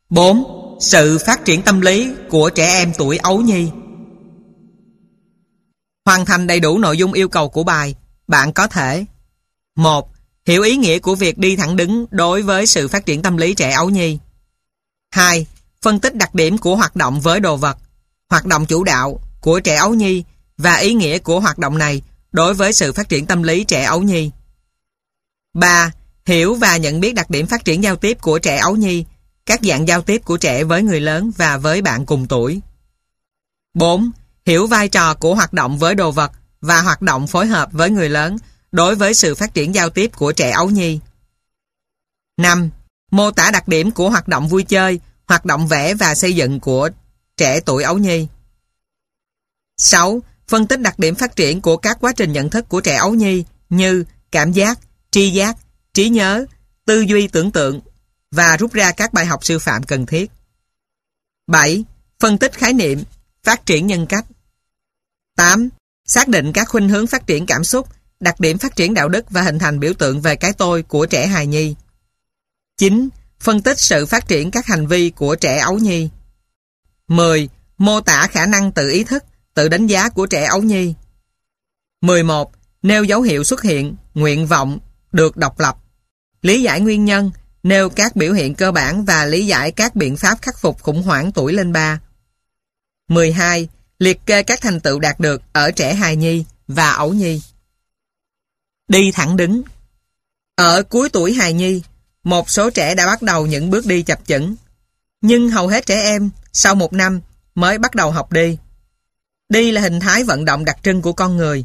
4. Sự phát triển tâm lý của trẻ em tuổi ấu nhi. Hoàn thành đầy đủ nội dung yêu cầu của bài, bạn có thể: 1. Hiểu ý nghĩa của việc đi thẳng đứng đối với sự phát triển tâm lý trẻ ấu nhi. 2. Phân tích đặc điểm của hoạt động với đồ vật, hoạt động chủ đạo của trẻ ấu nhi và ý nghĩa của hoạt động này đối với sự phát triển tâm lý trẻ ấu nhi. 3. Hiểu và nhận biết đặc điểm phát triển giao tiếp của trẻ ấu nhi, các dạng giao tiếp của trẻ với người lớn và với bạn cùng tuổi. 4. Hiểu vai trò của hoạt động với đồ vật và hoạt động phối hợp với người lớn đối với sự phát triển giao tiếp của trẻ ấu nhi. 5. Mô tả đặc điểm của hoạt động vui chơi, hoạt động vẽ và xây dựng của trẻ tuổi ấu nhi. 6. Phân tích đặc điểm phát triển của các quá trình nhận thức của trẻ ấu nhi như cảm giác, tri giác, trí nhớ, tư duy tưởng tượng và rút ra các bài học sư phạm cần thiết. 7. Phân tích khái niệm, phát triển nhân cách. 8. Xác định các khuynh hướng phát triển cảm xúc, đặc điểm phát triển đạo đức và hình thành biểu tượng về cái tôi của trẻ hài nhi. 9. Phân tích sự phát triển các hành vi của trẻ ấu nhi. 10. Mô tả khả năng tự ý thức, tự đánh giá của trẻ ấu nhi. 11. Nêu dấu hiệu xuất hiện, nguyện vọng, được độc lập. Lý giải nguyên nhân, nêu các biểu hiện cơ bản và lý giải các biện pháp khắc phục khủng hoảng tuổi lên 3. 12. Liệt kê các thành tựu đạt được ở trẻ hài nhi và ấu nhi. Đi thẳng đứng. Ở cuối tuổi hài nhi, một số trẻ đã bắt đầu những bước đi chập chững, nhưng hầu hết trẻ em sau 1 năm mới bắt đầu học đi. Đi là hình thái vận động đặc trưng của con người.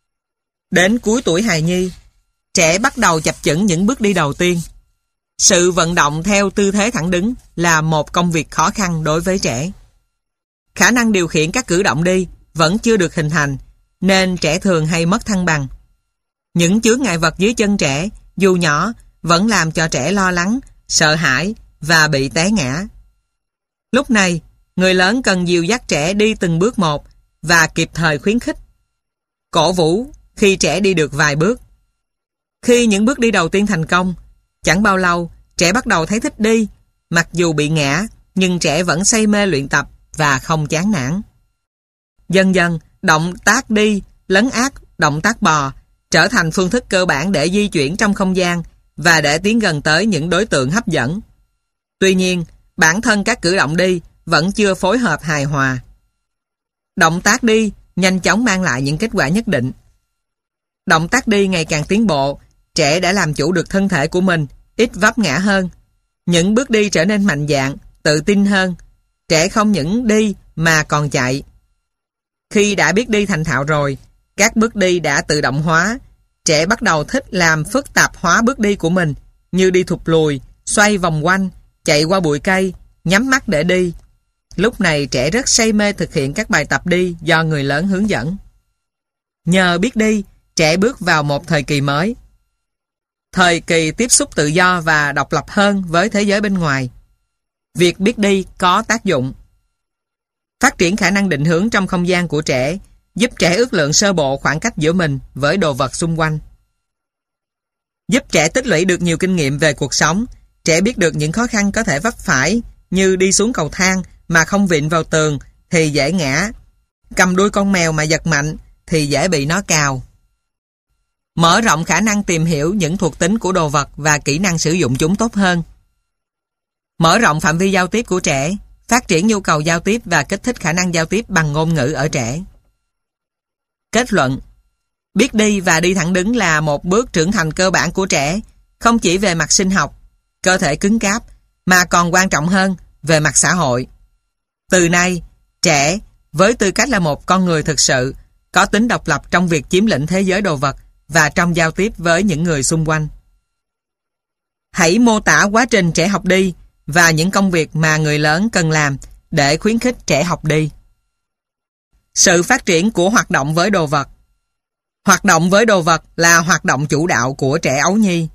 Đến cuối tuổi hài nhi, trẻ bắt đầu chập chững những bước đi đầu tiên. Sự vận động theo tư thế thẳng đứng là một công việc khó khăn đối với trẻ. Khả năng điều khiển các cử động đi vẫn chưa được hình thành, nên trẻ thường hay mất thăng bằng. Những chướng ngại vật dưới chân trẻ, dù nhỏ, vẫn làm cho trẻ lo lắng, sợ hãi và bị té ngã. Lúc này, người lớn cần dìu dắt trẻ đi từng bước một và kịp thời khuyến khích, cổ vũ khi trẻ đi được vài bước. Khi những bước đi đầu tiên thành công, chẳng bao lâu trẻ bắt đầu thấy thích đi. Mặc dù bị ngã, nhưng trẻ vẫn say mê luyện tập và không chán nản. Dần dần, động tác đi lấn át động tác bò, trở thành phương thức cơ bản để di chuyển trong không gian và để tiến gần tới những đối tượng hấp dẫn. Tuy nhiên, bản thân các cử động đi vẫn chưa phối hợp hài hòa. Động tác đi nhanh chóng mang lại những kết quả nhất định. Động tác đi ngày càng tiến bộ, trẻ đã làm chủ được thân thể của mình, ít vấp ngã hơn. Những bước đi trở nên mạnh dạn, tự tin hơn. Trẻ không những đi mà còn chạy. Khi đã biết đi thành thạo rồi, các bước đi đã tự động hóa. Trẻ bắt đầu thích làm phức tạp hóa bước đi của mình, như đi thụt lùi, xoay vòng quanh, chạy qua bụi cây, nhắm mắt để đi. Lúc này trẻ rất say mê thực hiện các bài tập đi do người lớn hướng dẫn. Nhờ biết đi, trẻ bước vào một thời kỳ mới. Thời kỳ tiếp xúc tự do và độc lập hơn với thế giới bên ngoài. Việc biết đi có tác dụng phát triển khả năng định hướng trong không gian của trẻ, giúp trẻ ước lượng sơ bộ khoảng cách giữa mình với đồ vật xung quanh. Giúp trẻ tích lũy được nhiều kinh nghiệm về cuộc sống. Trẻ biết được những khó khăn có thể vấp phải, như đi xuống cầu thang mà không vịn vào tường thì dễ ngã, cầm đuôi con mèo mà giật mạnh thì dễ bị nó cào. Mở rộng khả năng tìm hiểu những thuộc tính của đồ vật và kỹ năng sử dụng chúng tốt hơn. Mở rộng phạm vi giao tiếp của trẻ, phát triển nhu cầu giao tiếp và kích thích khả năng giao tiếp bằng ngôn ngữ ở trẻ. Kết luận: biết đi và đi thẳng đứng là một bước trưởng thành cơ bản của trẻ, không chỉ về mặt sinh học, cơ thể cứng cáp, mà còn quan trọng hơn về mặt xã hội. Từ nay, trẻ, với tư cách là một con người thực sự, có tính độc lập trong việc chiếm lĩnh thế giới đồ vật và trong giao tiếp với những người xung quanh. Hãy mô tả quá trình trẻ học đi và những công việc mà người lớn cần làm để khuyến khích trẻ học đi. Sự phát triển của hoạt động với đồ vật. Hoạt động với đồ vật là hoạt động chủ đạo của trẻ ấu nhi.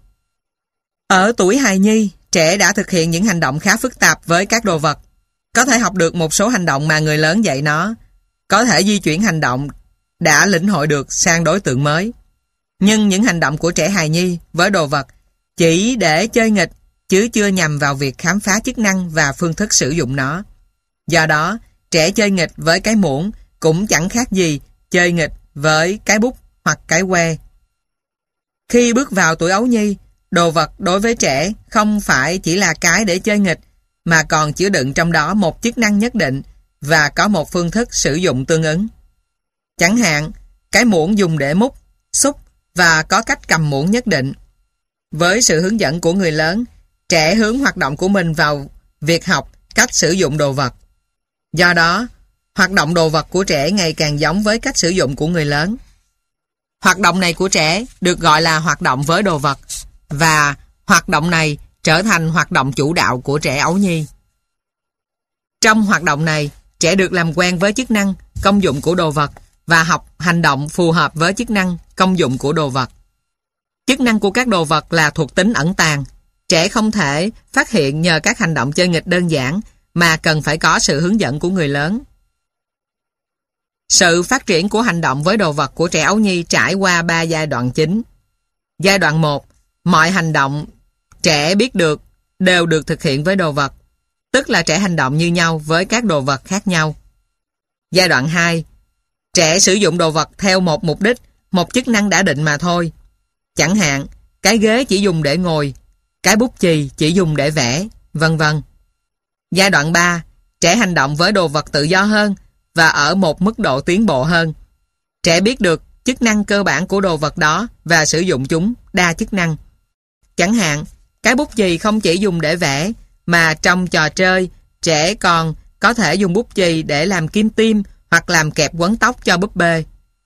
Ở tuổi hài nhi, trẻ đã thực hiện những hành động khá phức tạp với các đồ vật. Có thể học được một số hành động mà người lớn dạy nó. Có thể di chuyển hành động đã lĩnh hội được sang đối tượng mới. Nhưng những hành động của trẻ hài nhi với đồ vật chỉ để chơi nghịch chứ chưa nhằm vào việc khám phá chức năng và phương thức sử dụng nó. Do đó, trẻ chơi nghịch với cái muỗng cũng chẳng khác gì chơi nghịch với cái bút hoặc cái que. Khi bước vào tuổi ấu nhi, đồ vật đối với trẻ không phải chỉ là cái để chơi nghịch, mà còn chứa đựng trong đó một chức năng nhất định và có một phương thức sử dụng tương ứng. Chẳng hạn, cái muỗng dùng để múc, xúc và có cách cầm muỗng nhất định. Với sự hướng dẫn của người lớn, trẻ hướng hoạt động của mình vào việc học cách sử dụng đồ vật. Do đó, hoạt động đồ vật của trẻ ngày càng giống với cách sử dụng của người lớn. Hoạt động này của trẻ được gọi là hoạt động với đồ vật, và hoạt động này trở thành hoạt động chủ đạo của trẻ ấu nhi. Trong hoạt động này, trẻ được làm quen với chức năng, công dụng của đồ vật và học hành động phù hợp với chức năng, công dụng của đồ vật. Chức năng của các đồ vật là thuộc tính ẩn tàng. Trẻ không thể phát hiện nhờ các hành động chơi nghịch đơn giản, mà cần phải có sự hướng dẫn của người lớn. Sự phát triển của hành động với đồ vật của trẻ ấu nhi trải qua 3 giai đoạn chính. Giai đoạn 1, mọi hành động trẻ biết được đều được thực hiện với đồ vật, tức là trẻ hành động như nhau với các đồ vật khác nhau. Giai đoạn 2, trẻ sử dụng đồ vật theo một mục đích, một chức năng đã định mà thôi. Chẳng hạn, cái ghế chỉ dùng để ngồi, cái bút chì chỉ dùng để vẽ, vân vân. Giai đoạn 3, trẻ hành động với đồ vật tự do hơn và ở một mức độ tiến bộ hơn. Trẻ biết được chức năng cơ bản của đồ vật đó và sử dụng chúng đa chức năng. Chẳng hạn, cái bút chì không chỉ dùng để vẽ, mà trong trò chơi, trẻ còn có thể dùng bút chì để làm kim tiêm hoặc làm kẹp quấn tóc cho búp bê.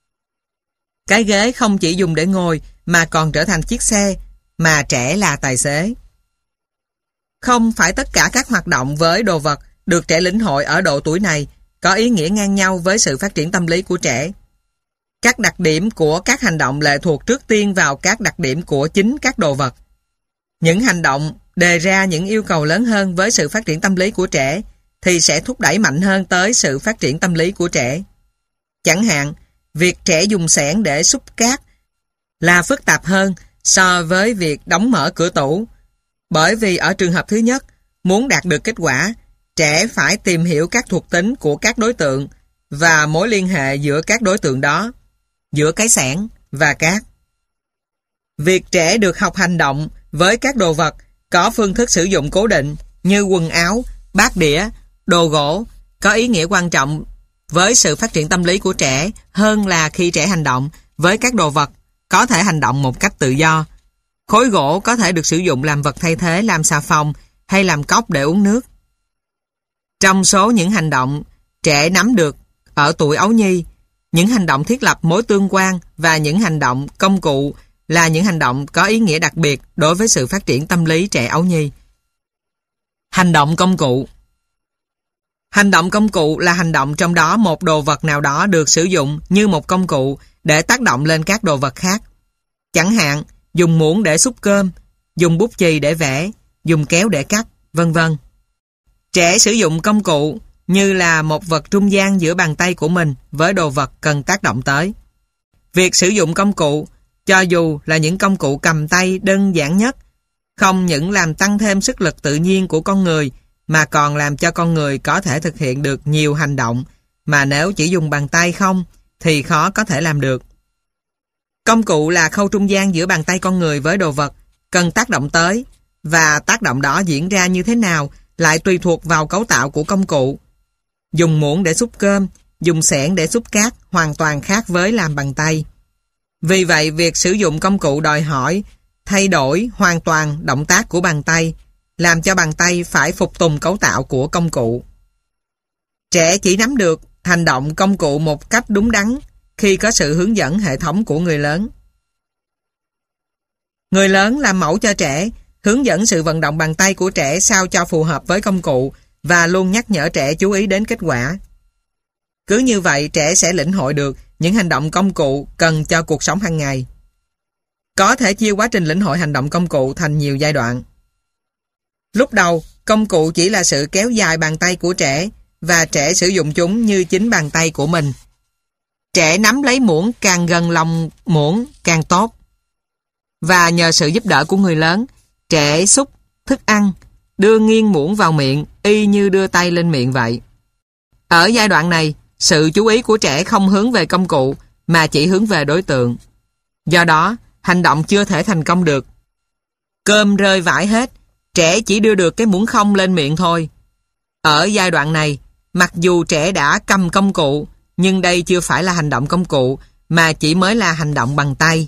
Cái ghế không chỉ dùng để ngồi mà còn trở thành chiếc xe mà trẻ là tài xế. Không phải tất cả các hoạt động với đồ vật được trẻ lĩnh hội ở độ tuổi này có ý nghĩa ngang nhau với sự phát triển tâm lý của trẻ. Các đặc điểm của các hành động lệ thuộc trước tiên vào các đặc điểm của chính các đồ vật. Những hành động đề ra những yêu cầu lớn hơn với sự phát triển tâm lý của trẻ thì sẽ thúc đẩy mạnh hơn tới sự phát triển tâm lý của trẻ. Chẳng hạn, việc trẻ dùng xẻng để xúc cát là phức tạp hơn so với việc đóng mở cửa tủ. Bởi vì ở trường hợp thứ nhất, muốn đạt được kết quả, trẻ phải tìm hiểu các thuộc tính của các đối tượng và mối liên hệ giữa các đối tượng đó, giữa cái xẻng và cát. Việc trẻ được học hành động với các đồ vật có phương thức sử dụng cố định như quần áo, bát đĩa, đồ gỗ có ý nghĩa quan trọng với sự phát triển tâm lý của trẻ hơn là khi trẻ hành động với các đồ vật có thể hành động một cách tự do. Khối gỗ có thể được sử dụng làm vật thay thế làm xà phòng hay làm cốc để uống nước. Trong số những hành động trẻ nắm được ở tuổi ấu nhi, những hành động thiết lập mối tương quan và những hành động công cụ là những hành động có ý nghĩa đặc biệt đối với sự phát triển tâm lý trẻ ấu nhi. Hành động công cụ. Hành động công cụ là hành động trong đó một đồ vật nào đó được sử dụng như một công cụ để tác động lên các đồ vật khác. Chẳng hạn, dùng muỗng để xúc cơm, dùng bút chì để vẽ, dùng kéo để cắt, vân vân. Trẻ sử dụng công cụ như là một vật trung gian giữa bàn tay của mình với đồ vật cần tác động tới. Việc sử dụng công cụ, cho dù là những công cụ cầm tay đơn giản nhất, không những làm tăng thêm sức lực tự nhiên của con người, mà còn làm cho con người có thể thực hiện được nhiều hành động mà nếu chỉ dùng bàn tay không thì khó có thể làm được. Công cụ là khâu trung gian giữa bàn tay con người với đồ vật cần tác động tới, và tác động đó diễn ra như thế nào lại tùy thuộc vào cấu tạo của công cụ. Dùng muỗng để xúc cơm, dùng xẻng để xúc cát hoàn toàn khác với làm bằng tay. Vì vậy, việc sử dụng công cụ đòi hỏi thay đổi hoàn toàn động tác của bàn tay, làm cho bàn tay phải phục tùng cấu tạo của công cụ. Trẻ chỉ nắm được hành động công cụ một cách đúng đắn khi có sự hướng dẫn hệ thống của người lớn. Người lớn làm mẫu cho trẻ, hướng dẫn sự vận động bàn tay của trẻ sao cho phù hợp với công cụ và luôn nhắc nhở trẻ chú ý đến kết quả. Cứ như vậy, trẻ sẽ lĩnh hội được những hành động công cụ cần cho cuộc sống hàng ngày. Có thể chia quá trình lĩnh hội hành động công cụ thành nhiều giai đoạn. Lúc đầu, công cụ chỉ là sự kéo dài bàn tay của trẻ và trẻ sử dụng chúng như chính bàn tay của mình. Trẻ nắm lấy muỗng càng gần lòng muỗng càng tốt. Và nhờ sự giúp đỡ của người lớn, trẻ xúc thức ăn, đưa nghiêng muỗng vào miệng y như đưa tay lên miệng vậy. Ở giai đoạn này, sự chú ý của trẻ không hướng về công cụ mà chỉ hướng về đối tượng. Do đó, hành động chưa thể thành công được. Cơm rơi vãi hết, trẻ chỉ đưa được cái muỗng không lên miệng thôi. Ở giai đoạn này, mặc dù trẻ đã cầm công cụ, nhưng đây chưa phải là hành động công cụ mà chỉ mới là hành động bằng tay.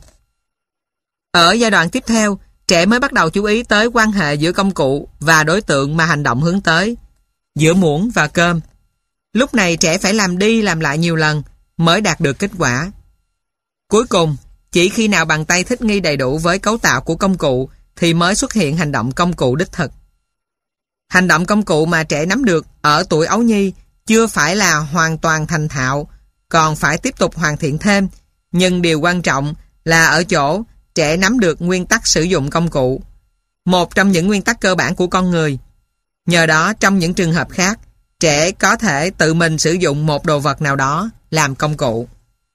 Ở giai đoạn tiếp theo, trẻ mới bắt đầu chú ý tới quan hệ giữa công cụ và đối tượng mà hành động hướng tới, giữa muỗng và cơm. Lúc này trẻ phải làm đi làm lại nhiều lần mới đạt được kết quả. Cuối cùng, chỉ khi nào bàn tay thích nghi đầy đủ với cấu tạo của công cụ thì mới xuất hiện hành động công cụ đích thực. Hành động công cụ mà trẻ nắm được ở tuổi ấu nhi chưa phải là hoàn toàn thành thạo, còn phải tiếp tục hoàn thiện thêm, nhưng điều quan trọng là ở chỗ trẻ nắm được nguyên tắc sử dụng công cụ, một trong những nguyên tắc cơ bản của con người. Nhờ đó, trong những trường hợp khác, trẻ có thể tự mình sử dụng một đồ vật nào đó làm công cụ.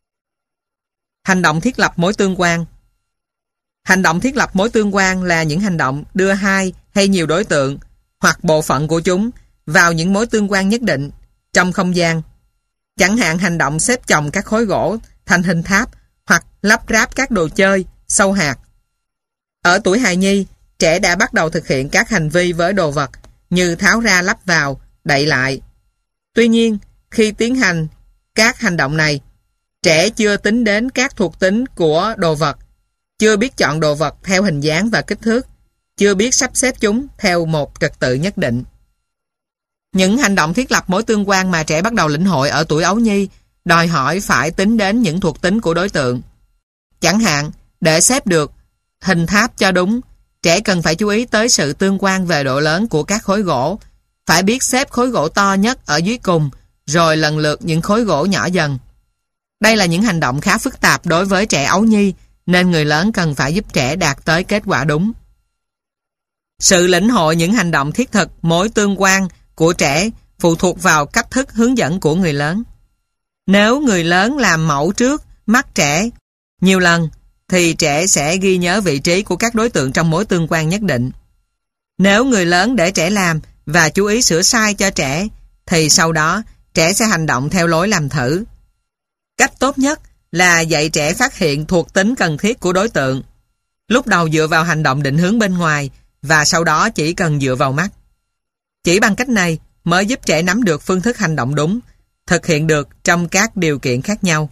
Hành động thiết lập mối tương quan. Hành động thiết lập mối tương quan là những hành động đưa hai hay nhiều đối tượng hoặc bộ phận của chúng vào những mối tương quan nhất định trong không gian. Chẳng hạn hành động xếp chồng các khối gỗ thành hình tháp hoặc lắp ráp các đồ chơi, sâu hạt. Ở tuổi hài nhi, trẻ đã bắt đầu thực hiện các hành vi với đồ vật như tháo ra lắp vào, đậy lại. Tuy nhiên, khi tiến hành các hành động này, trẻ chưa tính đến các thuộc tính của đồ vật, chưa biết chọn đồ vật theo hình dáng và kích thước, chưa biết sắp xếp chúng theo một trật tự nhất định. Những hành động thiết lập mối tương quan mà trẻ bắt đầu lĩnh hội ở tuổi ấu nhi đòi hỏi phải tính đến những thuộc tính của đối tượng. Chẳng hạn, để xếp được hình tháp cho đúng, trẻ cần phải chú ý tới sự tương quan về độ lớn của các khối gỗ, phải biết xếp khối gỗ to nhất ở dưới cùng, rồi lần lượt những khối gỗ nhỏ dần. Đây là những hành động khá phức tạp đối với trẻ ấu nhi, nên người lớn cần phải giúp trẻ đạt tới kết quả đúng. Sự lĩnh hội những hành động thiết thực, mối tương quan của trẻ phụ thuộc vào cách thức hướng dẫn của người lớn. Nếu người lớn làm mẫu trước mắt trẻ nhiều lần, thì trẻ sẽ ghi nhớ vị trí của các đối tượng trong mối tương quan nhất định. Nếu người lớn để trẻ làm và chú ý sửa sai cho trẻ, thì sau đó trẻ sẽ hành động theo lối làm thử. Cách tốt nhất là dạy trẻ phát hiện thuộc tính cần thiết của đối tượng. Lúc đầu dựa vào hành động định hướng bên ngoài và sau đó chỉ cần dựa vào mắt. Chỉ bằng cách này mới giúp trẻ nắm được phương thức hành động đúng, thực hiện được trong các điều kiện khác nhau.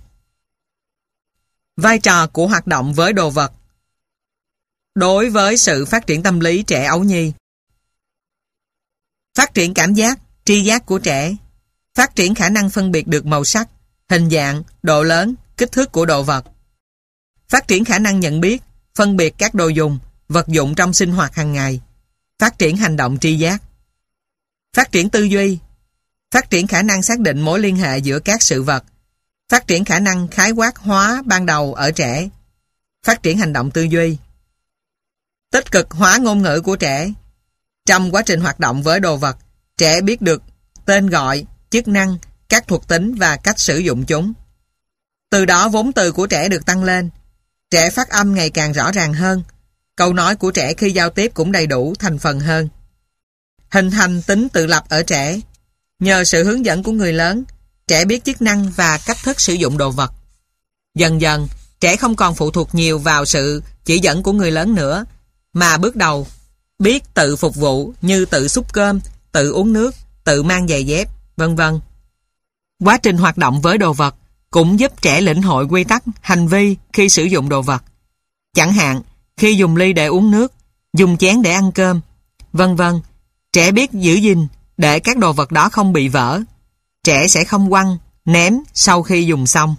Vai trò của hoạt động với đồ vật đối với sự phát triển tâm lý trẻ ấu nhi. Phát triển cảm giác, tri giác của trẻ, phát triển khả năng phân biệt được màu sắc, hình dạng, độ lớn, kích thước của đồ vật. Phát triển khả năng nhận biết, phân biệt các đồ dùng, vật dụng trong sinh hoạt hàng ngày. Phát triển hành động tri giác. Phát triển tư duy. Phát triển khả năng xác định mối liên hệ giữa các sự vật. Phát triển khả năng khái quát hóa ban đầu ở trẻ. Phát triển hành động tư duy. Tích cực hóa ngôn ngữ của trẻ. Trong quá trình hoạt động với đồ vật, trẻ biết được tên gọi, chức năng, các thuộc tính và cách sử dụng chúng. Từ đó vốn từ của trẻ được tăng lên. Trẻ phát âm ngày càng rõ ràng hơn. Câu nói của trẻ khi giao tiếp cũng đầy đủ thành phần hơn. Hình thành tính tự lập ở trẻ. Nhờ sự hướng dẫn của người lớn, trẻ biết chức năng và cách thức sử dụng đồ vật. Dần dần, trẻ không còn phụ thuộc nhiều vào sự chỉ dẫn của người lớn nữa, mà bước đầu biết tự phục vụ như tự xúc cơm, tự uống nước, tự mang giày dép, vân vân. Quá trình hoạt động với đồ vật cũng giúp trẻ lĩnh hội quy tắc, hành vi khi sử dụng đồ vật. Chẳng hạn, khi dùng ly để uống nước, dùng chén để ăn cơm, vân vân. Trẻ biết giữ gìn để các đồ vật đó không bị vỡ. Trẻ sẽ không quăng, ném sau khi dùng xong.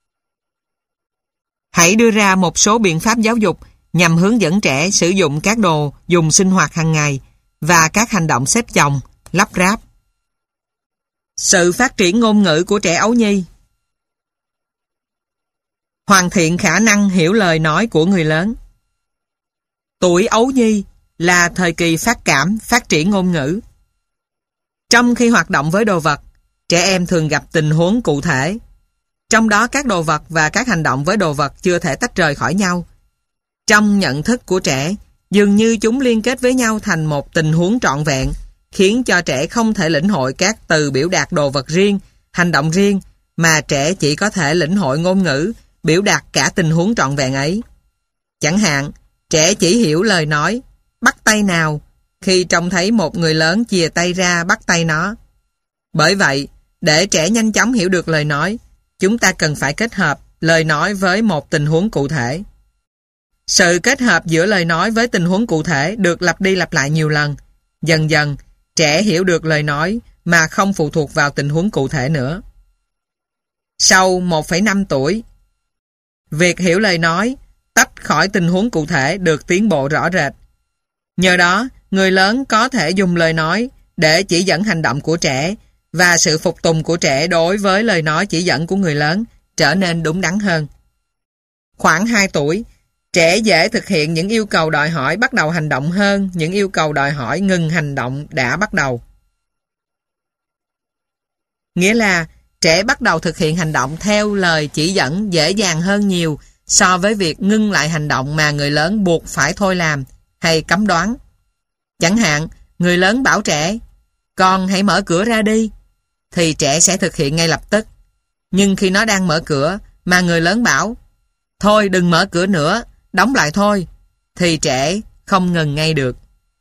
Hãy đưa ra một số biện pháp giáo dục nhằm hướng dẫn trẻ sử dụng các đồ dùng sinh hoạt hàng ngày và các hành động xếp chồng, lắp ráp. Sự phát triển ngôn ngữ của trẻ ấu nhi. Hoàn thiện khả năng hiểu lời nói của người lớn. Tuổi ấu nhi là thời kỳ phát cảm, phát triển ngôn ngữ. Trong khi hoạt động với đồ vật, trẻ em thường gặp tình huống cụ thể. Trong đó các đồ vật và các hành động với đồ vật chưa thể tách rời khỏi nhau. Trong nhận thức của trẻ, Dường như chúng liên kết với nhau thành một tình huống trọn vẹn, khiến cho trẻ không thể lĩnh hội các từ biểu đạt đồ vật riêng, hành động riêng, mà trẻ chỉ có thể lĩnh hội ngôn ngữ, biểu đạt cả tình huống trọn vẹn ấy. Chẳng hạn, trẻ chỉ hiểu lời nói, bắt tay nào, khi trông thấy một người lớn chìa tay ra bắt tay nó. Bởi vậy, để trẻ nhanh chóng hiểu được lời nói, chúng ta cần phải kết hợp lời nói với một tình huống cụ thể. Sự kết hợp giữa lời nói với tình huống cụ thể được lặp đi lặp lại nhiều lần. Dần dần, trẻ hiểu được lời nói mà không phụ thuộc vào tình huống cụ thể nữa. Sau 1,5 tuổi, việc hiểu lời nói tách khỏi tình huống cụ thể được tiến bộ rõ rệt. Nhờ đó, người lớn có thể dùng lời nói để chỉ dẫn hành động của trẻ, và sự phục tùng của trẻ đối với lời nói chỉ dẫn của người lớn trở nên đúng đắn hơn. Khoảng 2 tuổi, trẻ dễ thực hiện những yêu cầu đòi hỏi bắt đầu hành động hơn những yêu cầu đòi hỏi ngừng hành động đã bắt đầu. Nghĩa là trẻ bắt đầu thực hiện hành động theo lời chỉ dẫn dễ dàng hơn nhiều so với việc ngưng lại hành động mà người lớn buộc phải thôi làm hay cấm đoán. Chẳng hạn, người lớn bảo trẻ, con hãy mở cửa ra đi, thì trẻ sẽ thực hiện ngay lập tức. Nhưng khi nó đang mở cửa mà người lớn bảo, thôi đừng mở cửa nữa, đóng lại thôi, thì trẻ không ngừng ngay được.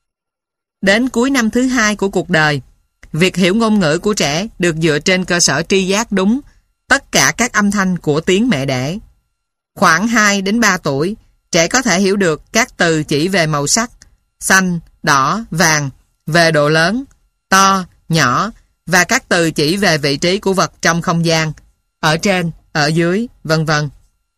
Đến cuối năm thứ 2 của cuộc đời, việc hiểu ngôn ngữ của trẻ được dựa trên cơ sở tri giác đúng tất cả các âm thanh của tiếng mẹ đẻ. Khoảng 2 đến 3 tuổi, trẻ có thể hiểu được các từ chỉ về màu sắc, xanh, đỏ, vàng, về độ lớn, to, nhỏ, và các từ chỉ về vị trí của vật trong không gian, ở trên, ở dưới, vân vân.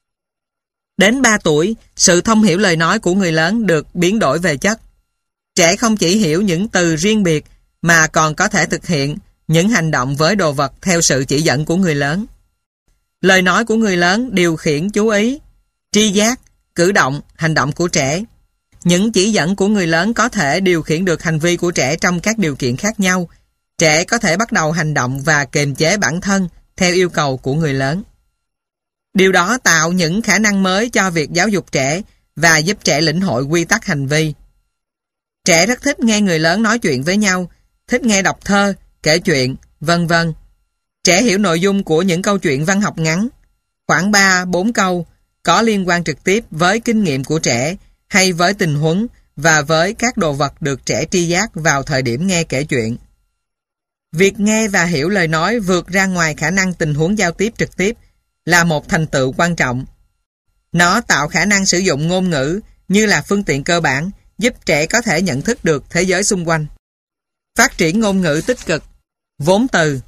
Đến 3 tuổi, sự thông hiểu lời nói của người lớn được biến đổi về chất. Trẻ không chỉ hiểu những từ riêng biệt mà còn có thể thực hiện những hành động với đồ vật theo sự chỉ dẫn của người lớn. Lời nói của người lớn điều khiển chú ý, tri giác, cử động, hành động của trẻ. Những chỉ dẫn của người lớn có thể điều khiển được hành vi của trẻ trong các điều kiện khác nhau. Trẻ có thể bắt đầu hành động và kiềm chế bản thân theo yêu cầu của người lớn. Điều đó tạo những khả năng mới cho việc giáo dục trẻ và giúp trẻ lĩnh hội quy tắc hành vi. Trẻ rất thích nghe người lớn nói chuyện với nhau, thích nghe đọc thơ, kể chuyện, vân vân. Trẻ hiểu nội dung của những câu chuyện văn học ngắn, khoảng 3-4 câu, có liên quan trực tiếp với kinh nghiệm của trẻ hay với tình huống và với các đồ vật được trẻ tri giác vào thời điểm nghe kể chuyện. Việc nghe và hiểu lời nói vượt ra ngoài khả năng tình huống giao tiếp trực tiếp là một thành tựu quan trọng. Nó tạo khả năng sử dụng ngôn ngữ như là phương tiện cơ bản giúp trẻ có thể nhận thức được thế giới xung quanh. Phát triển ngôn ngữ tích cực. Vốn từ.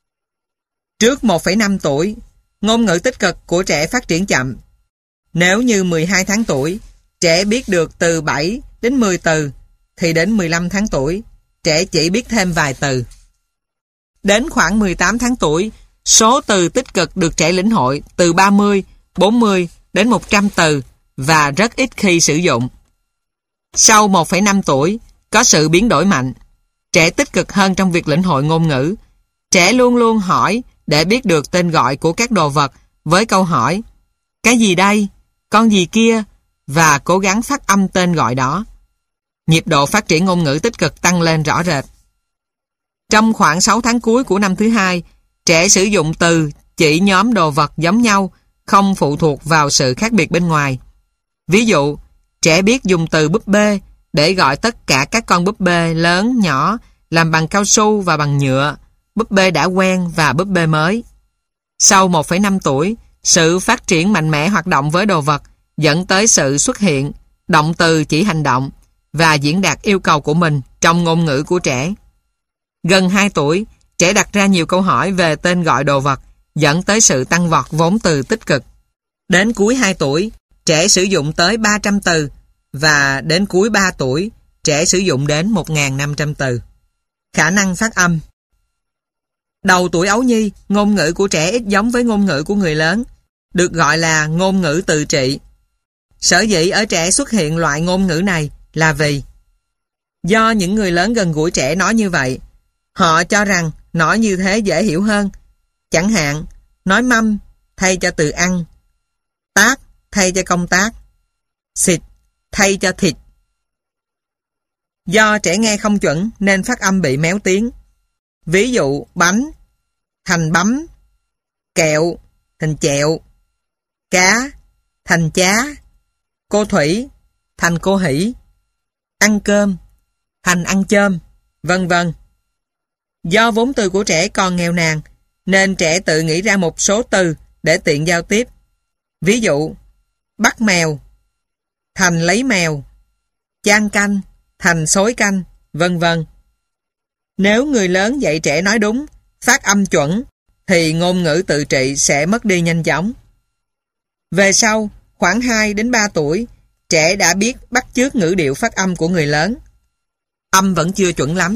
Trước 1,5 tuổi, ngôn ngữ tích cực của trẻ phát triển chậm. Nếu như 12 tháng tuổi, trẻ biết được từ 7 đến 10 từ, thì đến 15 tháng tuổi, trẻ chỉ biết thêm vài từ. Đến khoảng 18 tháng tuổi, số từ tích cực được trẻ lĩnh hội từ 30, 40 đến 100 từ và rất ít khi sử dụng. Sau 1,5 tuổi, có sự biến đổi mạnh. Trẻ tích cực hơn trong việc lĩnh hội ngôn ngữ. Trẻ luôn luôn hỏi để biết được tên gọi của các đồ vật với câu hỏi cái gì đây, con gì kia, và cố gắng phát âm tên gọi đó. Nhịp độ phát triển ngôn ngữ tích cực tăng lên rõ rệt. Trong khoảng 6 tháng cuối của năm thứ 2, trẻ sử dụng từ chỉ nhóm đồ vật giống nhau, không phụ thuộc vào sự khác biệt bên ngoài. Ví dụ, trẻ biết dùng từ búp bê để gọi tất cả các con búp bê lớn, nhỏ, làm bằng cao su và bằng nhựa, búp bê đã quen và búp bê mới. Sau 1,5 tuổi, sự phát triển mạnh mẽ hoạt động với đồ vật dẫn tới sự xuất hiện động từ chỉ hành động và diễn đạt yêu cầu của mình trong ngôn ngữ của trẻ. Gần 2 tuổi, trẻ đặt ra nhiều câu hỏi về tên gọi đồ vật, dẫn tới sự tăng vọt vốn từ tích cực. Đến cuối 2 tuổi, trẻ sử dụng tới 300 từ, và đến cuối 3 tuổi, trẻ sử dụng đến 1.500 từ. Khả năng phát âm. Đầu tuổi ấu nhi, ngôn ngữ của trẻ ít giống với ngôn ngữ của người lớn, được gọi là ngôn ngữ tự trị. Sở dĩ ở trẻ xuất hiện loại ngôn ngữ này là vì do những người lớn gần gũi trẻ nói như vậy. Họ cho rằng nói như thế dễ hiểu hơn. Chẳng hạn, nói mâm thay cho từ ăn, tác thay cho công tác, xịt thay cho thịt, Do trẻ nghe không chuẩn nên phát âm bị méo tiếng. Ví dụ bánh thành bấm, kẹo thành chẹo, cá thành chá, cô Thủy thành cô Hỷ, ăn cơm thành ăn chôm, vân vân. Do vốn từ của trẻ còn nghèo nàn nên trẻ tự nghĩ ra một số từ để tiện giao tiếp. Ví dụ bắt mèo thành lấy mèo, chan canh thành xối canh, vân vân. Nếu người lớn dạy trẻ nói đúng, phát âm chuẩn thì ngôn ngữ tự trị sẽ mất đi nhanh chóng. Về sau, khoảng 2 đến 3 tuổi, trẻ đã biết bắt chước ngữ điệu phát âm của người lớn. Âm vẫn chưa chuẩn lắm.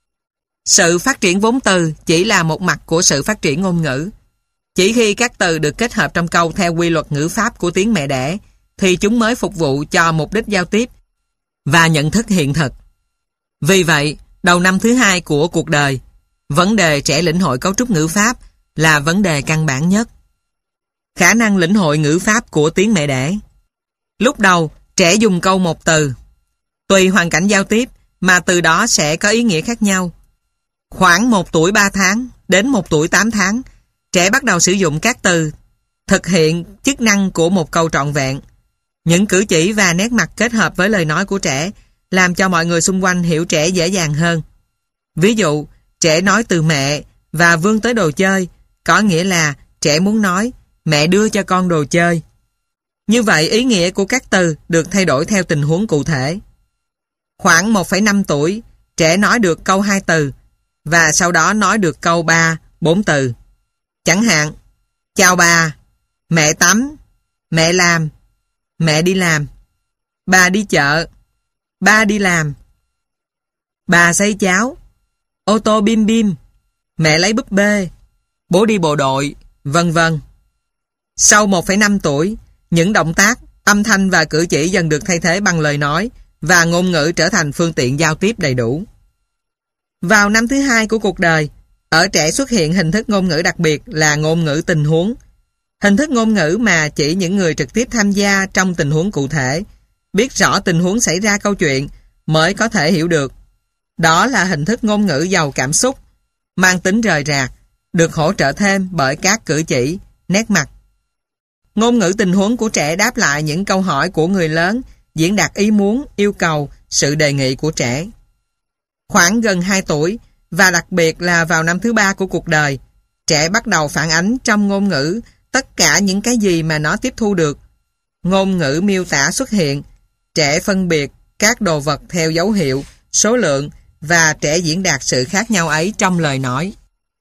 Sự phát triển vốn từ chỉ là một mặt của sự phát triển ngôn ngữ. Chỉ khi các từ được kết hợp trong câu theo quy luật ngữ pháp của tiếng mẹ đẻ thì chúng mới phục vụ cho mục đích giao tiếp và nhận thức hiện thực. Vì vậy, đầu năm thứ 2 của cuộc đời, vấn đề trẻ lĩnh hội cấu trúc ngữ pháp là vấn đề căn bản nhất. Khả năng lĩnh hội ngữ pháp của tiếng mẹ đẻ. Lúc đầu, trẻ dùng câu một từ. Tùy hoàn cảnh giao tiếp mà từ đó sẽ có ý nghĩa khác nhau. Khoảng 1 tuổi 3 tháng đến 1 tuổi 8 tháng, trẻ bắt đầu sử dụng các từ, thực hiện chức năng của một câu trọn vẹn. Những cử chỉ và nét mặt kết hợp với lời nói của trẻ làm cho mọi người xung quanh hiểu trẻ dễ dàng hơn. Ví dụ, trẻ nói từ mẹ và vươn tới đồ chơi, có nghĩa là trẻ muốn nói mẹ đưa cho con đồ chơi. Như vậy, ý nghĩa của các từ được thay đổi theo tình huống cụ thể. Khoảng 1,5 tuổi, trẻ nói được câu 2 từ và sau đó nói được câu 3, 4 từ. Chẳng hạn, chào bà, mẹ tắm, mẹ làm, mẹ đi làm, bà đi chợ, ba đi làm, bà xay cháo, ô tô bim bim, mẹ lấy búp bê, bố đi bộ đội, vân vân. Sau 1,5 tuổi, những động tác, âm thanh và cử chỉ dần được thay thế bằng lời nói và ngôn ngữ trở thành phương tiện giao tiếp đầy đủ. Vào năm thứ 2 của cuộc đời, ở trẻ xuất hiện hình thức ngôn ngữ đặc biệt là ngôn ngữ tình huống. Hình thức ngôn ngữ mà chỉ những người trực tiếp tham gia trong tình huống cụ thể, biết rõ tình huống xảy ra câu chuyện mới có thể hiểu được. Đó là hình thức ngôn ngữ giàu cảm xúc, mang tính rời rạc, được hỗ trợ thêm bởi các cử chỉ, nét mặt. Ngôn ngữ tình huống của trẻ đáp lại những câu hỏi của người lớn, diễn đạt ý muốn, yêu cầu, sự đề nghị của trẻ. Khoảng gần 2 tuổi, và đặc biệt là vào năm thứ 3 của cuộc đời, trẻ bắt đầu phản ánh trong ngôn ngữ tất cả những cái gì mà nó tiếp thu được. Ngôn ngữ miêu tả xuất hiện, trẻ phân biệt các đồ vật theo dấu hiệu, số lượng và trẻ diễn đạt sự khác nhau ấy trong lời nói.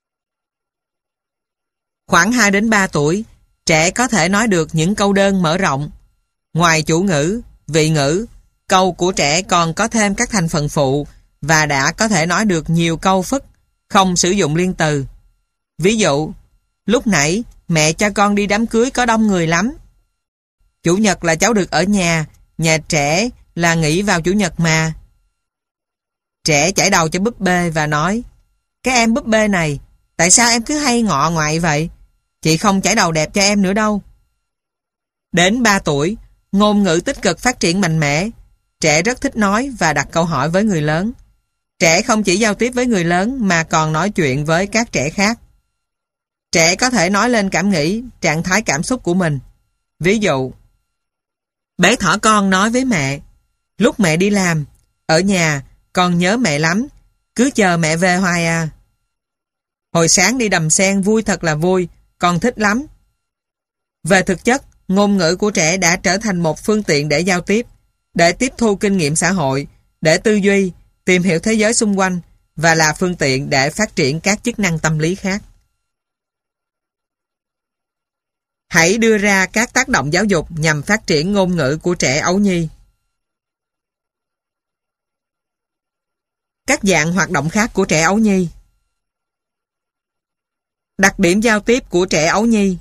Khoảng 2 đến 3 tuổi, trẻ có thể nói được những câu đơn mở rộng. Ngoài chủ ngữ, vị ngữ, câu của trẻ còn có thêm các thành phần phụ và đã có thể nói được nhiều câu phức, không sử dụng liên từ. Ví dụ, lúc nãy mẹ cho con đi đám cưới có đông người lắm. Chủ nhật là cháu được ở nhà trẻ là nghỉ vào chủ nhật mà. Trẻ chải đầu cho búp bê và nói, cái em búp bê này, tại sao em cứ hay ngọ ngoại vậy? Chị không chải đầu đẹp cho em nữa đâu. Đến 3 tuổi, ngôn ngữ tích cực phát triển mạnh mẽ. Trẻ rất thích nói và đặt câu hỏi với người lớn. Trẻ không chỉ giao tiếp với người lớn mà còn nói chuyện với các trẻ khác. Trẻ có thể nói lên cảm nghĩ, trạng thái cảm xúc của mình. Ví dụ, bé thỏ con nói với mẹ, lúc mẹ đi làm, ở nhà, con nhớ mẹ lắm, cứ chờ mẹ về hoài à. Hồi sáng đi đầm sen vui thật là vui, con thích lắm. Về thực chất, ngôn ngữ của trẻ đã trở thành một phương tiện để giao tiếp, để tiếp thu kinh nghiệm xã hội, để tư duy, tìm hiểu thế giới xung quanh và là phương tiện để phát triển các chức năng tâm lý khác. Hãy đưa ra các tác động giáo dục nhằm phát triển ngôn ngữ của trẻ ấu nhi. Các dạng hoạt động khác của trẻ ấu nhi. Đặc điểm giao tiếp của trẻ ấu nhi.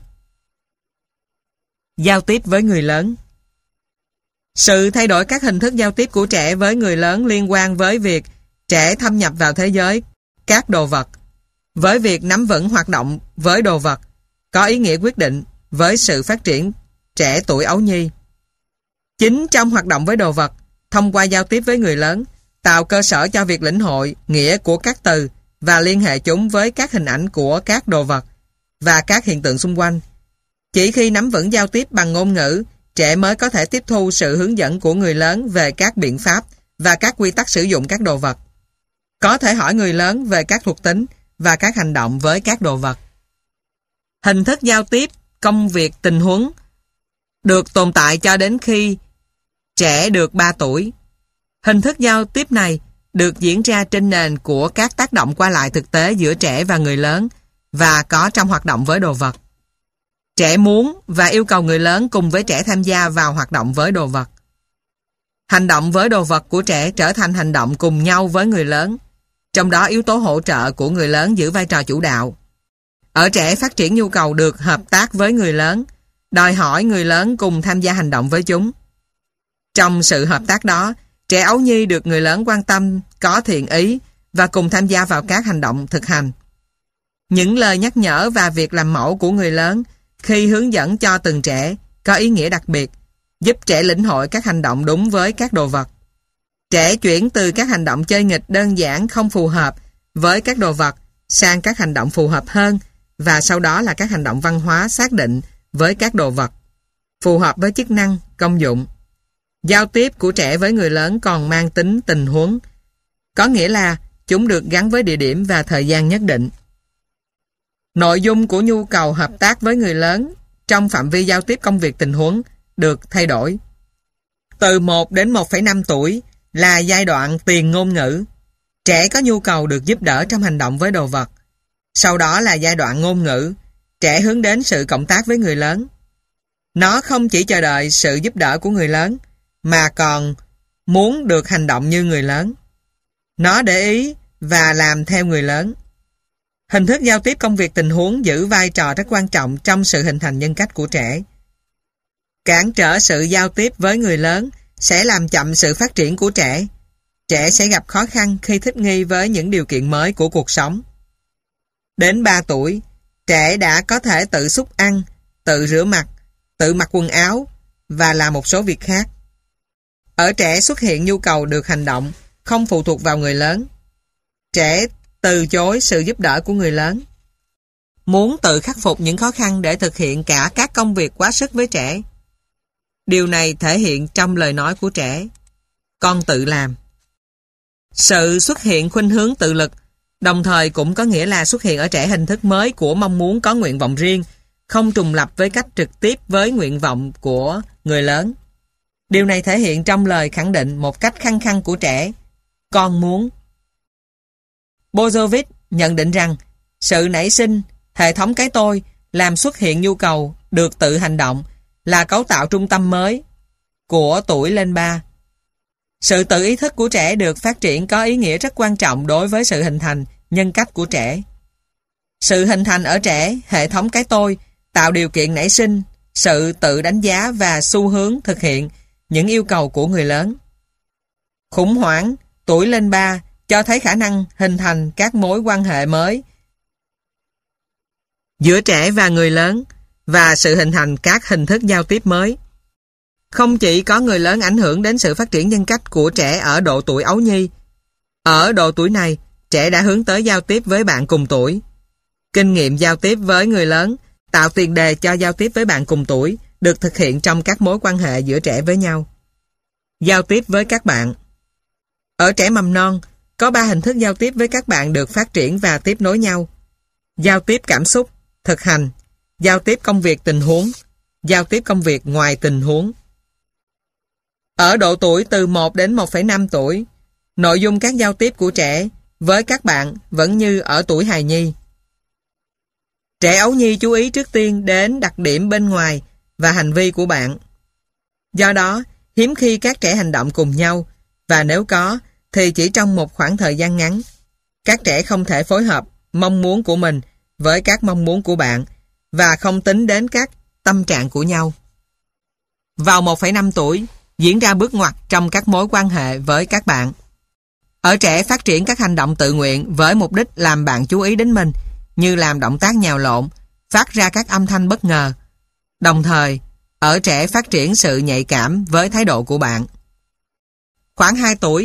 Giao tiếp với người lớn. Sự thay đổi các hình thức giao tiếp của trẻ với người lớn liên quan với việc trẻ thâm nhập vào thế giới các đồ vật, với việc nắm vững hoạt động với đồ vật, có ý nghĩa quyết định với sự phát triển trẻ tuổi ấu nhi. Chính trong hoạt động với đồ vật, thông qua giao tiếp với người lớn, tạo cơ sở cho việc lĩnh hội nghĩa của các từ và liên hệ chúng với các hình ảnh của các đồ vật và các hiện tượng xung quanh. Chỉ khi nắm vững giao tiếp bằng ngôn ngữ, trẻ mới có thể tiếp thu sự hướng dẫn của người lớn về các biện pháp và các quy tắc sử dụng các đồ vật. Có thể hỏi người lớn về các thuộc tính và các hành động với các đồ vật. Hình thức giao tiếp, công việc, tình huống được tồn tại cho đến khi trẻ được 3 tuổi. Hình thức giao tiếp này được diễn ra trên nền của các tác động qua lại thực tế giữa trẻ và người lớn và có trong hoạt động với đồ vật. Trẻ muốn và yêu cầu người lớn cùng với trẻ tham gia vào hoạt động với đồ vật. Hành động với đồ vật của trẻ trở thành hành động cùng nhau với người lớn, trong đó yếu tố hỗ trợ của người lớn giữ vai trò chủ đạo. Ở trẻ phát triển nhu cầu được hợp tác với người lớn, đòi hỏi người lớn cùng tham gia hành động với chúng. Trong sự hợp tác đó, trẻ ấu nhi được người lớn quan tâm, có thiện ý và cùng tham gia vào các hành động thực hành. Những lời nhắc nhở và việc làm mẫu của người lớn khi hướng dẫn cho từng trẻ có ý nghĩa đặc biệt, giúp trẻ lĩnh hội các hành động đúng với các đồ vật. Trẻ chuyển từ các hành động chơi nghịch đơn giản không phù hợp với các đồ vật sang các hành động phù hợp hơn và sau đó là các hành động văn hóa xác định với các đồ vật, phù hợp với chức năng, công dụng. Giao tiếp của trẻ với người lớn còn mang tính tình huống, có nghĩa là chúng được gắn với địa điểm và thời gian nhất định. Nội dung của nhu cầu hợp tác với người lớn trong phạm vi giao tiếp công việc tình huống được thay đổi. Từ 1 đến 1,5 tuổi là giai đoạn tiền ngôn ngữ. Trẻ có nhu cầu được giúp đỡ trong hành động với đồ vật. Sau đó là giai đoạn ngôn ngữ. Trẻ hướng đến sự cộng tác với người lớn. Nó không chỉ chờ đợi sự giúp đỡ của người lớn, mà còn muốn được hành động như người lớn. Nó để ý và làm theo người lớn. Hình thức giao tiếp công việc tình huống giữ vai trò rất quan trọng trong sự hình thành nhân cách của trẻ. Cản trở sự giao tiếp với người lớn sẽ làm chậm sự phát triển của trẻ. Trẻ sẽ gặp khó khăn khi thích nghi với những điều kiện mới của cuộc sống. Đến 3 tuổi, trẻ đã có thể tự xúc ăn, tự rửa mặt, tự mặc quần áo và làm một số việc khác. Ở trẻ xuất hiện nhu cầu được hành động, không phụ thuộc vào người lớn. Trẻ từ chối sự giúp đỡ của người lớn. Muốn tự khắc phục những khó khăn để thực hiện cả các công việc quá sức với trẻ. Điều này thể hiện trong lời nói của trẻ. Con tự làm. Sự xuất hiện khuynh hướng tự lực, đồng thời cũng có nghĩa là xuất hiện ở trẻ hình thức mới của mong muốn có nguyện vọng riêng, không trùng lập với cách trực tiếp với nguyện vọng của người lớn. Điều này thể hiện trong lời khẳng định một cách khăng khăng của trẻ. Con muốn. Bozovic nhận định rằng sự nảy sinh, hệ thống cái tôi làm xuất hiện nhu cầu được tự hành động là cấu tạo trung tâm mới của tuổi lên 3. Sự tự ý thức của trẻ được phát triển có ý nghĩa rất quan trọng đối với sự hình thành nhân cách của trẻ. Sự hình thành ở trẻ, hệ thống cái tôi tạo điều kiện nảy sinh, sự tự đánh giá và xu hướng thực hiện những yêu cầu của người lớn. Khủng hoảng, tuổi lên 3 cho thấy khả năng hình thành các mối quan hệ mới giữa trẻ và người lớn và sự hình thành các hình thức giao tiếp mới. Không chỉ có người lớn ảnh hưởng đến sự phát triển nhân cách của trẻ ở độ tuổi ấu nhi. Ở độ tuổi này, trẻ đã hướng tới giao tiếp với bạn cùng tuổi. Kinh nghiệm giao tiếp với người lớn tạo tiền đề cho giao tiếp với bạn cùng tuổi được thực hiện trong các mối quan hệ giữa trẻ với nhau. Giao tiếp với các bạn. Ở trẻ mầm non, có 3 hình thức giao tiếp với các bạn được phát triển và tiếp nối nhau. Giao tiếp cảm xúc, thực hành, giao tiếp công việc tình huống, giao tiếp công việc ngoài tình huống. Ở độ tuổi từ 1 đến 1,5 tuổi, nội dung các giao tiếp của trẻ với các bạn vẫn như ở tuổi hài nhi. Trẻ ấu nhi chú ý trước tiên đến đặc điểm bên ngoài và hành vi của bạn. Do đó, hiếm khi các trẻ hành động cùng nhau, và nếu có, thì chỉ trong một khoảng thời gian ngắn. Các trẻ không thể phối hợp mong muốn của mình với các mong muốn của bạn và không tính đến các tâm trạng của nhau. Vào 1,5 tuổi, diễn ra bước ngoặt trong các mối quan hệ với các bạn. Ở trẻ phát triển các hành động tự nguyện với mục đích làm bạn chú ý đến mình, như làm động tác nhào lộn, phát ra các âm thanh bất ngờ. Đồng thời, ở trẻ phát triển sự nhạy cảm với thái độ của bạn. Khoảng 2 tuổi,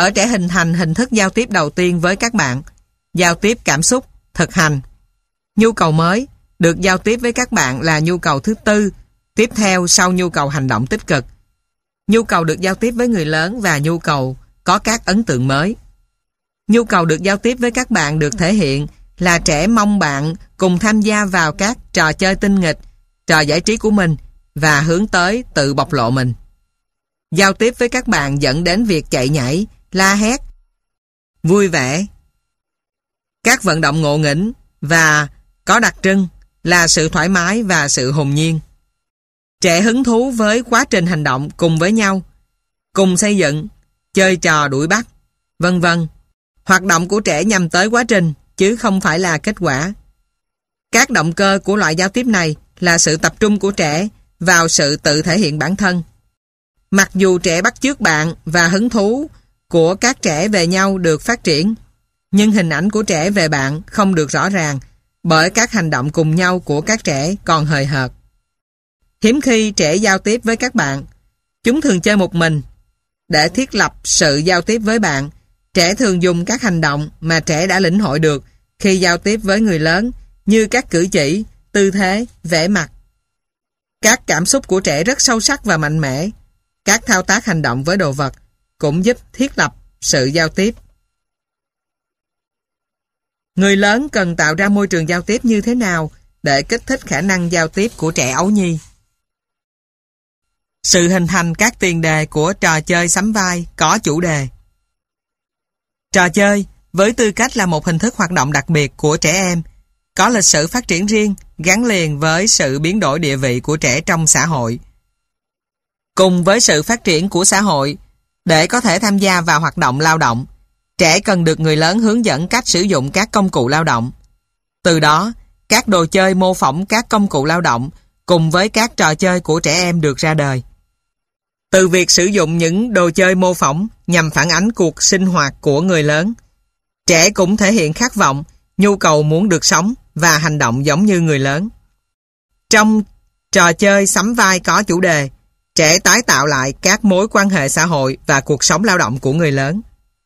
Ở trẻ hình thành hình thức giao tiếp đầu tiên với các bạn, giao tiếp cảm xúc, thực hành. Nhu cầu mới được giao tiếp với các bạn là nhu cầu thứ tư, tiếp theo sau nhu cầu hành động tích cực. Nhu cầu được giao tiếp với người lớn và nhu cầu có các ấn tượng mới. Nhu cầu được giao tiếp với các bạn được thể hiện là trẻ mong bạn cùng tham gia vào các trò chơi tinh nghịch, trò giải trí của mình và hướng tới tự bộc lộ mình. Giao tiếp với các bạn dẫn đến việc chạy nhảy, la hét, vui vẻ. Các vận động ngộ nghĩnh và có đặc trưng là sự thoải mái và sự hồn nhiên. Trẻ hứng thú với quá trình hành động cùng với nhau, cùng xây dựng, chơi trò đuổi bắt, vân vân. Hoạt động của trẻ nhằm tới quá trình chứ không phải là kết quả. Các động cơ của loại giao tiếp này là sự tập trung của trẻ vào sự tự thể hiện bản thân. Mặc dù trẻ bắt chước bạn và hứng thú của các trẻ về nhau được phát triển, nhưng hình ảnh của trẻ về bạn không được rõ ràng bởi các hành động cùng nhau của các trẻ còn hời hợt. Hiếm khi trẻ giao tiếp với các bạn, chúng thường chơi một mình. Để thiết lập sự giao tiếp với bạn, trẻ thường dùng các hành động mà trẻ đã lĩnh hội được khi giao tiếp với người lớn, như các cử chỉ, tư thế, vẻ mặt. Các cảm xúc của trẻ rất sâu sắc và mạnh mẽ. Các thao tác hành động với đồ vật cũng giúp thiết lập sự giao tiếp. Người lớn cần tạo ra môi trường giao tiếp như thế nào để kích thích khả năng giao tiếp của trẻ ấu nhi? Sự hình thành các tiền đề của trò chơi sắm vai có chủ đề. Trò chơi, với tư cách là một hình thức hoạt động đặc biệt của trẻ em, có lịch sử phát triển riêng gắn liền với sự biến đổi địa vị của trẻ trong xã hội. Cùng với sự phát triển của xã hội, để có thể tham gia vào hoạt động lao động, trẻ cần được người lớn hướng dẫn cách sử dụng các công cụ lao động. Từ đó, các đồ chơi mô phỏng các công cụ lao động cùng với các trò chơi của trẻ em được ra đời. Từ việc sử dụng những đồ chơi mô phỏng nhằm phản ánh cuộc sinh hoạt của người lớn, trẻ cũng thể hiện khát vọng, nhu cầu muốn được sống và hành động giống như người lớn. Trong trò chơi sắm vai có chủ đề, trẻ tái tạo lại các mối quan hệ xã hội và cuộc sống lao động của người lớn.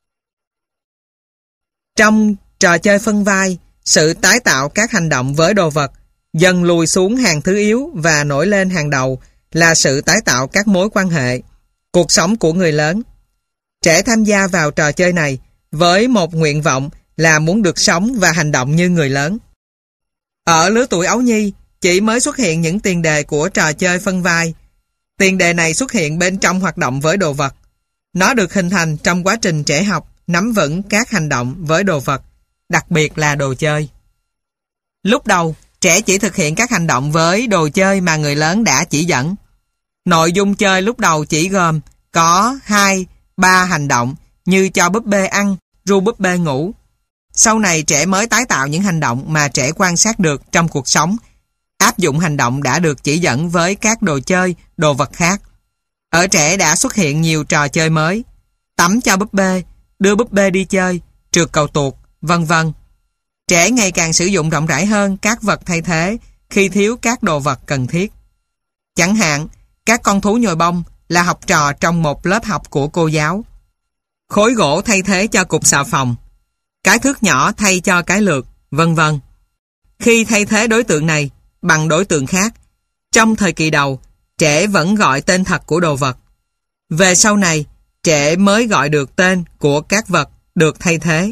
Trong trò chơi phân vai, sự tái tạo các hành động với đồ vật dần lùi xuống hàng thứ yếu và nổi lên hàng đầu là sự tái tạo các mối quan hệ, cuộc sống của người lớn. Trẻ tham gia vào trò chơi này với một nguyện vọng là muốn được sống và hành động như người lớn. Ở lứa tuổi ấu nhi, chỉ mới xuất hiện những tiền đề của trò chơi phân vai. Tiền đề này xuất hiện bên trong hoạt động với đồ vật. Nó được hình thành trong quá trình trẻ học, nắm vững các hành động với đồ vật, đặc biệt là đồ chơi. Lúc đầu, trẻ chỉ thực hiện các hành động với đồ chơi mà người lớn đã chỉ dẫn. Nội dung chơi lúc đầu chỉ gồm có 2-3 hành động như cho búp bê ăn, ru búp bê ngủ. Sau này trẻ mới tái tạo những hành động mà trẻ quan sát được trong cuộc sống, áp dụng hành động đã được chỉ dẫn với các đồ chơi, đồ vật khác. Ở trẻ đã xuất hiện nhiều trò chơi mới, tắm cho búp bê, đưa búp bê đi chơi, trượt cầu tuột, vân vân. Trẻ ngày càng sử dụng rộng rãi hơn các vật thay thế khi thiếu các đồ vật cần thiết. Chẳng hạn, các con thú nhồi bông là học trò trong một lớp học của cô giáo. Khối gỗ thay thế cho cục xà phòng, cái thước nhỏ thay cho cái lược, vân vân. Khi thay thế đối tượng này bằng đối tượng khác, trong thời kỳ đầu, trẻ vẫn gọi tên thật của đồ vật. Về sau này, trẻ mới gọi được tên của các vật được thay thế.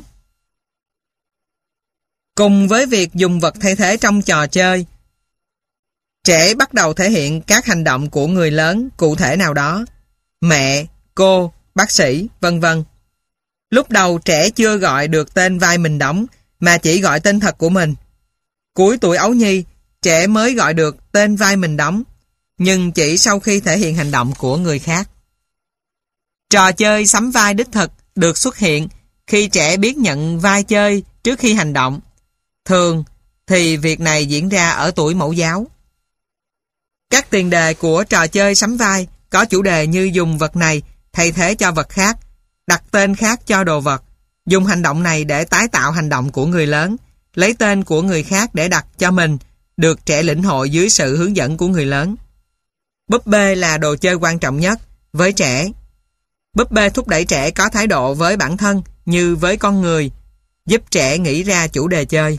Cùng với việc dùng vật thay thế trong trò chơi, trẻ bắt đầu thể hiện các hành động của người lớn cụ thể nào đó, mẹ, cô, bác sĩ, vân vân. Lúc đầu trẻ chưa gọi được tên vai mình đóng, mà chỉ gọi tên thật của mình. Cuối tuổi ấu nhi, trẻ mới gọi được tên vai mình đóng, nhưng chỉ sau khi thể hiện hành động của người khác. Trò chơi sắm vai đích thực được xuất hiện khi trẻ biết nhận vai chơi trước khi hành động. Thường thì việc này diễn ra ở tuổi mẫu giáo. Các tiền đề của trò chơi sắm vai có chủ đề như dùng vật này thay thế cho vật khác, đặt tên khác cho đồ vật, dùng hành động này để tái tạo hành động của người lớn, lấy tên của người khác để đặt cho mình, được trẻ lĩnh hội dưới sự hướng dẫn của người lớn. Búp bê là đồ chơi quan trọng nhất với trẻ. Búp bê thúc đẩy trẻ có thái độ với bản thân như với con người, giúp trẻ nghĩ ra chủ đề chơi.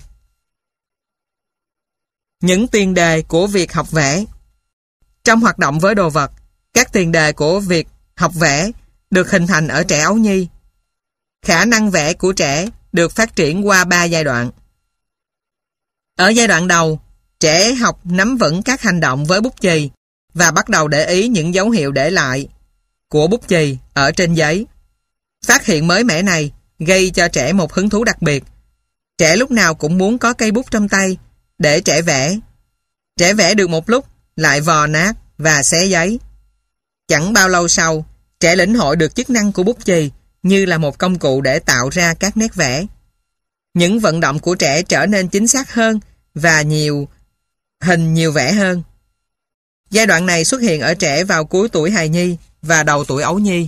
Những tiền đề của việc học vẽ. Trong hoạt động với đồ vật, các tiền đề của việc học vẽ được hình thành ở trẻ ấu nhi. Khả năng vẽ của trẻ được phát triển qua 3 giai đoạn. Ở giai đoạn đầu, trẻ học nắm vững các hành động với bút chì và bắt đầu để ý những dấu hiệu để lại của bút chì ở trên giấy. Phát hiện mới mẻ này gây cho trẻ một hứng thú đặc biệt. Trẻ lúc nào cũng muốn có cây bút trong tay để trẻ vẽ. Trẻ vẽ được một lúc lại vò nát và xé giấy. Chẳng bao lâu sau, trẻ lĩnh hội được chức năng của bút chì như là một công cụ để tạo ra các nét vẽ. Những vận động của trẻ trở nên chính xác hơn và nhiều hình nhiều vẽ hơn. Giai đoạn này xuất hiện ở trẻ vào cuối tuổi hài nhi và đầu tuổi ấu nhi.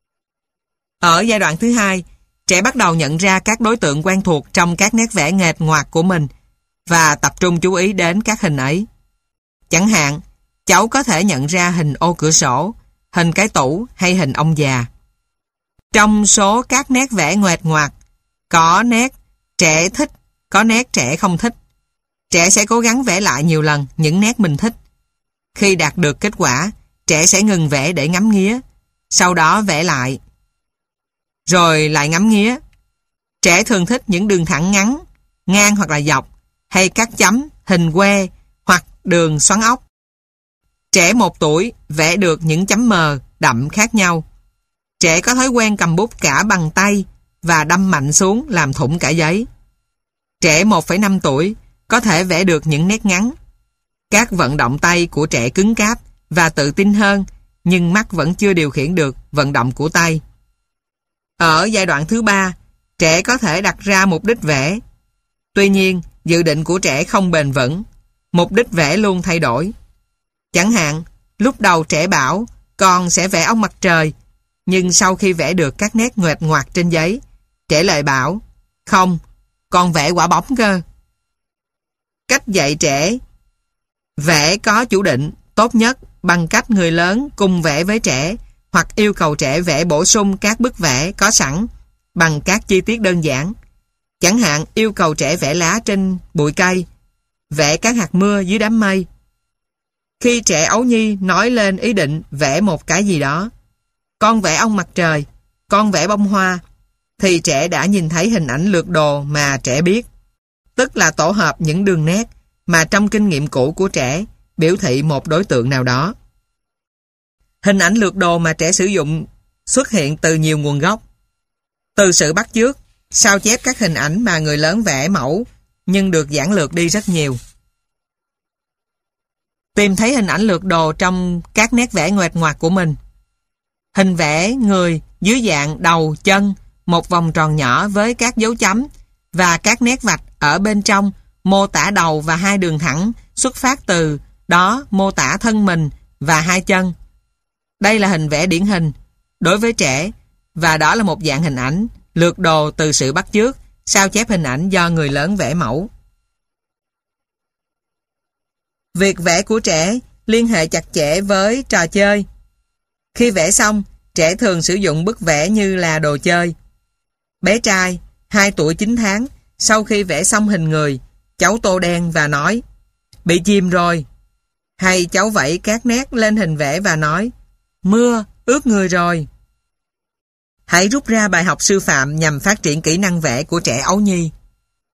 Ở giai đoạn thứ hai, trẻ bắt đầu nhận ra các đối tượng quen thuộc trong các nét vẽ nghệt ngoạc của mình và tập trung chú ý đến các hình ấy. Chẳng hạn, cháu có thể nhận ra hình ô cửa sổ, hình cái tủ hay hình ông già. Trong số các nét vẽ nghệt ngoạc, có nét trẻ thích, có nét trẻ không thích. Trẻ sẽ cố gắng vẽ lại nhiều lần những nét mình thích. Khi đạt được kết quả, trẻ sẽ ngừng vẽ để ngắm nghía, sau đó vẽ lại, rồi lại ngắm nghía. Trẻ thường thích những đường thẳng ngắn, ngang hoặc là dọc, hay các chấm, hình que hoặc đường xoắn ốc. Trẻ 1 tuổi vẽ được những chấm mờ, đậm khác nhau. Trẻ có thói quen cầm bút cả bằng tay và đâm mạnh xuống làm thủng cả giấy. Trẻ 1,5 tuổi có thể vẽ được những nét ngắn. Các vận động tay của trẻ cứng cáp và tự tin hơn, nhưng mắt vẫn chưa điều khiển được vận động của tay. Ở giai đoạn thứ 3, trẻ có thể đặt ra mục đích vẽ. Tuy nhiên, dự định của trẻ không bền vững. Mục đích vẽ luôn thay đổi. Chẳng hạn, lúc đầu trẻ bảo con sẽ vẽ ông mặt trời, nhưng sau khi vẽ được các nét nguệch ngoạc trên giấy, trẻ lại bảo không, con vẽ quả bóng cơ. Cách dạy trẻ vẽ có chủ định tốt nhất bằng cách người lớn cùng vẽ với trẻ hoặc yêu cầu trẻ vẽ bổ sung các bức vẽ có sẵn bằng các chi tiết đơn giản. Chẳng hạn yêu cầu trẻ vẽ lá trên bụi cây, vẽ các hạt mưa dưới đám mây. Khi trẻ ấu nhi nói lên ý định vẽ một cái gì đó, con vẽ ông mặt trời, con vẽ bông hoa, thì trẻ đã nhìn thấy hình ảnh lược đồ mà trẻ biết, tức là tổ hợp những đường nét mà trong kinh nghiệm cũ của trẻ biểu thị một đối tượng nào đó. Hình ảnh lược đồ mà trẻ sử dụng xuất hiện từ nhiều nguồn gốc. Từ sự bắt chước, sao chép các hình ảnh mà người lớn vẽ mẫu nhưng được giản lược đi rất nhiều. Tìm thấy hình ảnh lược đồ trong các nét vẽ nguệch ngoạc của mình. Hình vẽ người dưới dạng đầu, chân, một vòng tròn nhỏ với các dấu chấm và các nét vạch ở bên trong mô tả đầu và 2 đường thẳng xuất phát từ đó mô tả thân mình và 2 chân. Đây là hình vẽ điển hình đối với trẻ và đó là một dạng hình ảnh lược đồ từ sự bắt chước, sao chép hình ảnh do người lớn vẽ mẫu. Việc vẽ của trẻ liên hệ chặt chẽ với trò chơi. Khi vẽ xong, trẻ thường sử dụng bức vẽ như là đồ chơi. Bé trai, 2 tuổi 9 tháng, sau khi vẽ xong hình người, cháu tô đen và nói bị chìm rồi. Hay cháu vẫy các nét lên hình vẽ và nói mưa, ướt người rồi. Hãy rút ra bài học sư phạm nhằm phát triển kỹ năng vẽ của trẻ ấu nhi.